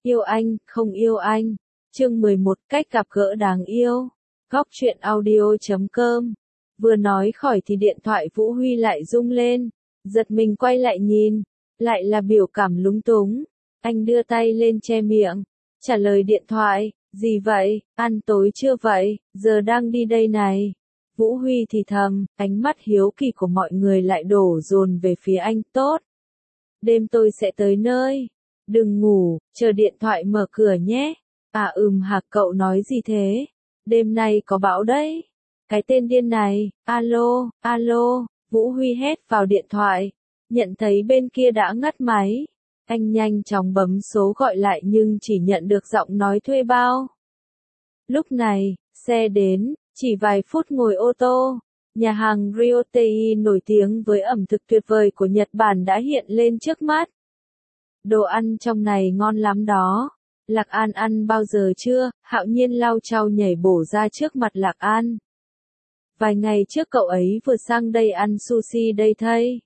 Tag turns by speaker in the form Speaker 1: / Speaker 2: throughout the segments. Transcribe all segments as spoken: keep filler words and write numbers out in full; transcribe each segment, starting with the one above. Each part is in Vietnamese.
Speaker 1: Yêu anh, không yêu anh. Chương mười một, cách gặp gỡ đáng yêu. Góc truyện audio chấm com. Vừa nói khỏi thì điện thoại Vũ Huy lại rung lên. Giật mình quay lại nhìn. Lại là biểu cảm lúng túng. Anh đưa tay lên che miệng. Trả lời điện thoại. Gì vậy, ăn tối chưa vậy, giờ đang đi đây này. Vũ Huy thì thầm, ánh mắt hiếu kỳ của mọi người lại đổ dồn về phía anh. Tốt. Đêm tôi sẽ tới nơi. Đừng ngủ, chờ điện thoại mở cửa nhé. À ừm hả, cậu nói gì thế? Đêm nay có bão đấy. Cái tên điên này, alo, alo, Vũ Huy hét vào điện thoại. Nhận thấy bên kia đã ngắt máy. Anh nhanh chóng bấm số gọi lại nhưng chỉ nhận được giọng nói thuê bao. Lúc này, xe đến, chỉ vài phút ngồi ô tô. Nhà hàng Ryotei nổi tiếng với ẩm thực tuyệt vời của Nhật Bản đã hiện lên trước mắt. Đồ ăn trong này ngon lắm đó. Lạc An ăn bao giờ chưa? Hạo Nhiên lau chau nhảy bổ ra trước mặt Lạc An. Vài ngày trước cậu ấy vừa sang đây ăn sushi đây thây.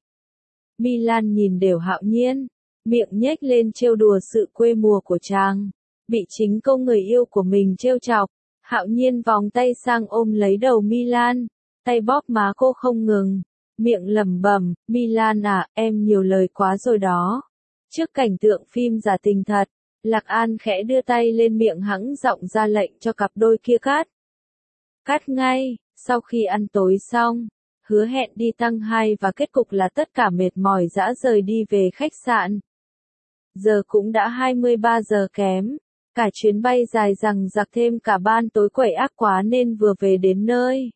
Speaker 1: Milan nhìn đều Hạo Nhiên, miệng nhếch lên trêu đùa sự quê mùa của chàng. Bị chính cô người yêu của mình trêu chọc, Hạo Nhiên vòng tay sang ôm lấy đầu Milan, tay bóp má cô không ngừng, miệng lẩm bẩm, Milan à, em nhiều lời quá rồi đó. Trước cảnh tượng phim giả tình thật, Lạc An khẽ đưa tay lên miệng hắng giọng ra lệnh cho cặp đôi kia cắt. Cắt ngay, sau khi ăn tối xong, hứa hẹn đi tăng hai và kết cục là tất cả mệt mỏi dã rời đi về khách sạn. Giờ cũng đã hai mươi ba giờ kém, cả chuyến bay dài dằng dặc thêm cả ban tối quẩy ác quá nên vừa về đến nơi.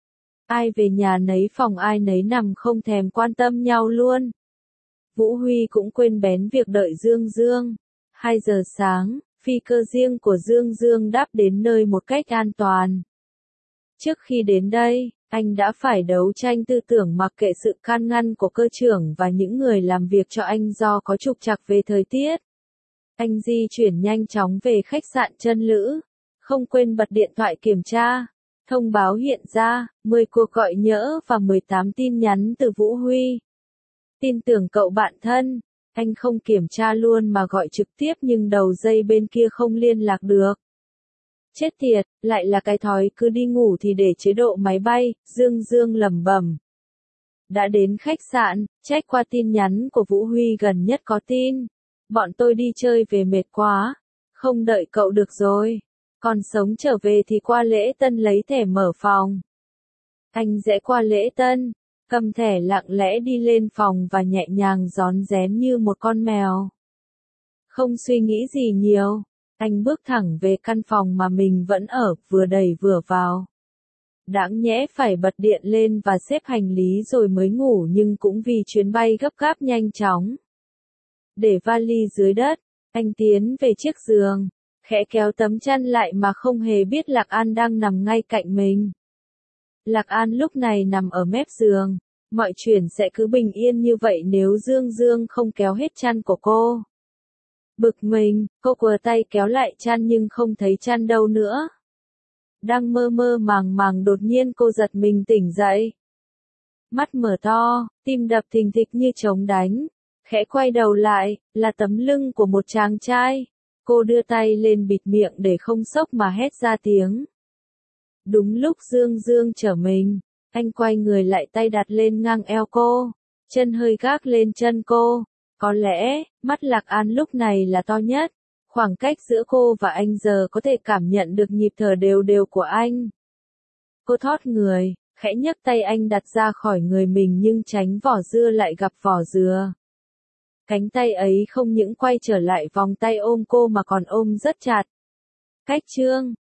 Speaker 1: Ai về nhà nấy phòng ai nấy nằm không thèm quan tâm nhau luôn. Vũ Huy cũng quên bén việc đợi Dương Dương. hai giờ sáng, phi cơ riêng của Dương Dương đáp đến nơi một cách an toàn. Trước khi đến đây, anh đã phải đấu tranh tư tưởng mặc kệ sự can ngăn của cơ trưởng và những người làm việc cho anh do có trục trặc về thời tiết. Anh di chuyển nhanh chóng về khách sạn Chân Lữ, không quên bật điện thoại kiểm tra. Thông báo hiện ra, mười cuộc gọi nhỡ và mười tám tin nhắn từ Vũ Huy. Tin tưởng cậu bạn thân, anh không kiểm tra luôn mà gọi trực tiếp nhưng đầu dây bên kia không liên lạc được. Chết tiệt, lại là cái thói cứ đi ngủ thì để chế độ máy bay, Dương Dương lẩm bẩm. Đã đến khách sạn, check qua tin nhắn của Vũ Huy gần nhất có tin. Bọn tôi đi chơi về mệt quá, không đợi cậu được rồi. Còn sống trở về thì qua lễ tân lấy thẻ mở phòng. Anh rẽ qua lễ tân, cầm thẻ lặng lẽ đi lên phòng và nhẹ nhàng rón rén như một con mèo. Không suy nghĩ gì nhiều, anh bước thẳng về căn phòng mà mình vẫn ở, vừa đẩy vừa vào. Đáng nhẽ phải bật điện lên và xếp hành lý rồi mới ngủ nhưng cũng vì chuyến bay gấp gáp nhanh chóng. Để vali dưới đất, anh tiến về chiếc giường, khẽ kéo tấm chăn lại mà không hề biết Lạc An đang nằm ngay cạnh mình. Lạc An lúc này nằm ở mép giường, mọi chuyện sẽ cứ bình yên như vậy nếu Dương Dương không kéo hết chăn của cô. Bực mình, cô quờ tay kéo lại chăn nhưng không thấy chăn đâu nữa. Đang mơ mơ màng màng đột nhiên cô giật mình tỉnh dậy. Mắt mở to, tim đập thình thịch như trống đánh. Khẽ quay đầu lại, là tấm lưng của một chàng trai. Cô đưa tay lên bịt miệng để không sốc mà hét ra tiếng. Đúng lúc Dương Dương trở mình, anh quay người lại tay đặt lên ngang eo cô, chân hơi gác lên chân cô. Có lẽ, mắt Lạc An lúc này là to nhất. Khoảng cách giữa cô và anh giờ có thể cảm nhận được nhịp thở đều đều của anh. Cô thót người, khẽ nhấc tay anh đặt ra khỏi người mình nhưng tránh vỏ dưa lại gặp vỏ dừa. Cánh tay ấy không những quay trở lại vòng tay ôm cô mà còn ôm rất chặt. Cách chương